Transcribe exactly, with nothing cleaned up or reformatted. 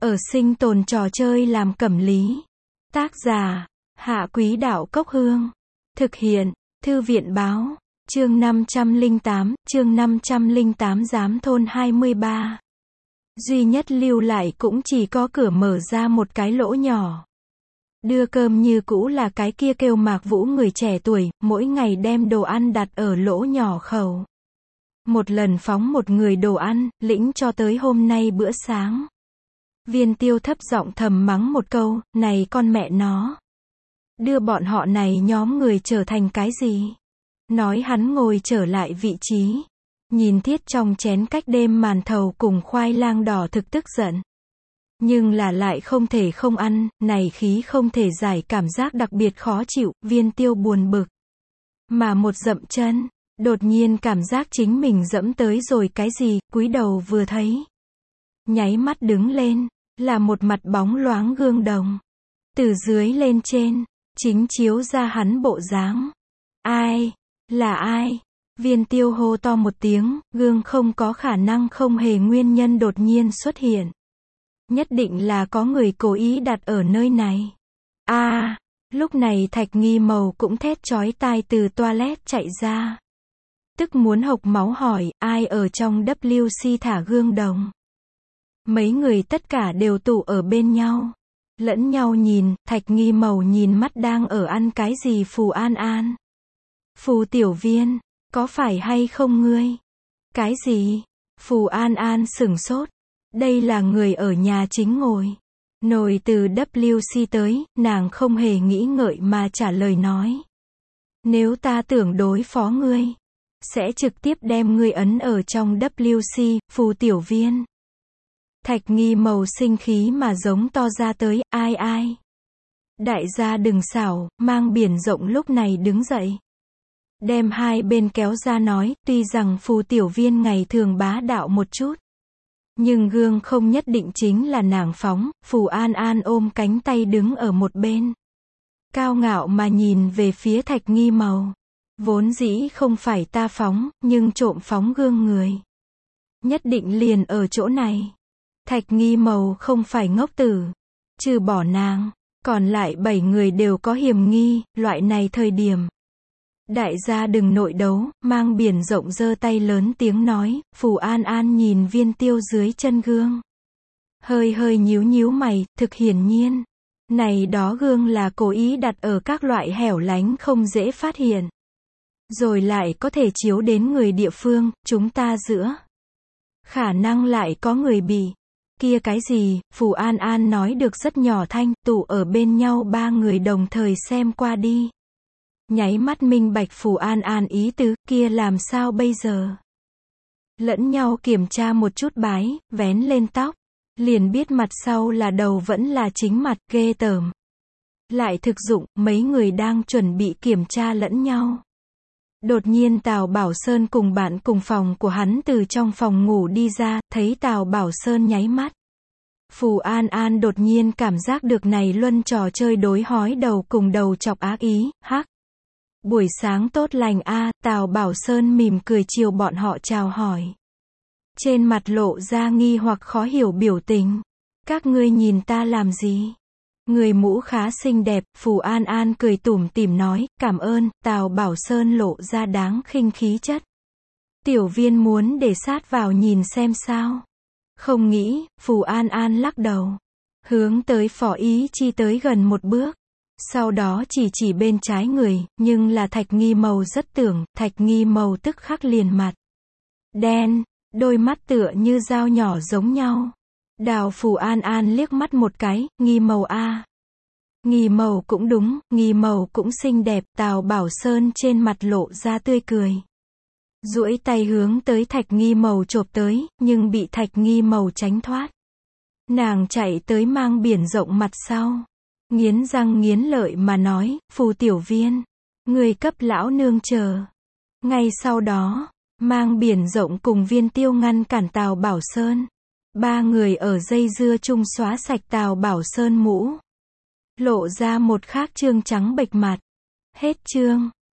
Ở sinh tồn trò chơi làm cẩm lý. Tác giả, Hạ Quý Đạo Cốc Hương. Thực hiện, Thư viện Báo. Chương năm trăm lẻ tám, chương năm trăm lẻ tám Giám thôn hai mươi ba. Duy nhất lưu lại cũng chỉ có cửa mở ra một cái lỗ nhỏ. Đưa cơm như cũ là cái kia kêu Mạc Vũ người trẻ tuổi, mỗi ngày đem đồ ăn đặt ở lỗ nhỏ khẩu. Một lần phóng một người đồ ăn, lĩnh cho tới hôm nay bữa sáng. Viên Tiêu thấp giọng thầm mắng một câu, này con mẹ nó. Đưa bọn họ này nhóm người trở thành cái gì? Nói hắn ngồi trở lại vị trí. Nhìn thiết trong chén cách đêm màn thầu cùng khoai lang đỏ thực tức giận. Nhưng là lại không thể không ăn, này khí không thể giải cảm giác đặc biệt khó chịu, Viên Tiêu buồn bực. Mà một dậm chân, đột nhiên cảm giác chính mình dẫm tới rồi cái gì, cúi đầu vừa thấy. Nháy mắt đứng lên, là một mặt bóng loáng gương đồng. Từ dưới lên trên, chính chiếu ra hắn bộ dáng. Ai? Là ai? Viên Tiêu hô to một tiếng, gương không có khả năng không hề nguyên nhân đột nhiên xuất hiện. Nhất định là có người cố ý đặt ở nơi này. A, à, lúc này Thạch Nghi Mầu cũng thét chói tai từ toilet chạy ra. Tức muốn hộc máu hỏi, ai ở trong W C thả gương đồng. Mấy người tất cả đều tụ ở bên nhau. Lẫn nhau nhìn, Thạch Nghi Mầu nhìn mắt đang ở ăn cái gì Phù An An. Phù Tiểu Viên, có phải hay không ngươi? Cái gì? Phù An An sửng sốt. Đây là người ở nhà chính ngồi. Nồi từ W C tới, nàng không hề nghĩ ngợi mà trả lời nói. Nếu ta tưởng đối phó ngươi, sẽ trực tiếp đem ngươi ấn ở trong W C, Phù Tiểu Viên. Thạch Nghi Mầu sinh khí mà giống to ra tới, ai ai. Đại gia đừng xảo, Mang Biển Rộng lúc này đứng dậy. Đem hai bên kéo ra nói, tuy rằng Phù Tiểu Viên ngày thường bá đạo một chút. Nhưng gương không nhất định chính là nàng phóng, Phù An An ôm cánh tay đứng ở một bên. Cao ngạo mà nhìn về phía Thạch Nghi Mầu. Vốn dĩ không phải ta phóng, nhưng trộm phóng gương người. Nhất định liền ở chỗ này. Thạch Nghi Mầu không phải ngốc tử. Trừ bỏ nàng, còn lại bảy người đều có hiểm nghi, loại này thời điểm. Đại gia đừng nội đấu, Mang Biển Rộng giơ tay lớn tiếng nói, Phù An An nhìn Viên Tiêu dưới chân gương. Hơi hơi nhíu nhíu mày, thực hiển nhiên. Này đó gương là cố ý đặt ở các loại hẻo lánh không dễ phát hiện. Rồi lại có thể chiếu đến người địa phương, chúng ta giữa. Khả năng lại có người bị. Kia cái gì, Phù An An nói được rất nhỏ thanh, tụ ở bên nhau ba người đồng thời xem qua đi. Nháy mắt minh bạch Phù An An ý tứ, kia làm sao bây giờ? Lẫn nhau kiểm tra một chút bái, vén lên tóc. Liền biết mặt sau là đầu vẫn là chính mặt, ghê tởm. Lại thực dụng, mấy người đang chuẩn bị kiểm tra lẫn nhau. Đột nhiên Tào Bảo Sơn cùng bạn cùng phòng của hắn từ trong phòng ngủ đi ra, thấy Tào Bảo Sơn nháy mắt. Phù An An đột nhiên cảm giác được này luân trò chơi đối hói đầu cùng đầu chọc ác ý, hắc. Buổi sáng tốt lành a, Tào Bảo Sơn mỉm cười chiều bọn họ chào hỏi. Trên mặt lộ ra nghi hoặc khó hiểu biểu tình. Các ngươi nhìn ta làm gì? Người mũ khá xinh đẹp, Phù An An cười tủm tỉm nói, cảm ơn, Tào Bảo Sơn lộ ra đáng khinh khí chất. Tiểu Viên muốn để sát vào nhìn xem sao. Không nghĩ, Phù An An lắc đầu. Hướng tới Phó Ý Chi tới gần một bước. Sau đó chỉ chỉ bên trái người, nhưng là Thạch Nghi Mầu rất tưởng, Thạch Nghi Mầu tức khắc liền mặt. Đen, đôi mắt tựa như dao nhỏ giống nhau. Đào Phù An An liếc mắt một cái, Nghi Mầu a. Nghi Mầu cũng đúng, Nghi Mầu cũng xinh đẹp, Tào Bảo Sơn trên mặt lộ ra tươi cười. Duỗi tay hướng tới Thạch Nghi Mầu chộp tới, nhưng bị Thạch Nghi Mầu tránh thoát. Nàng chạy tới Mang Biển Rộng mặt sau. Nghiến răng nghiến lợi mà nói, Phù Tiểu Viên. Người cấp lão nương chờ. Ngay sau đó, Mang Biển Rộng cùng Viên Tiêu ngăn cản Tào Bảo Sơn. Ba người ở dây dưa chung xóa sạch Tào Bảo Sơn mũ. Lộ ra một khác trương trắng bệch mặt. Hết chương.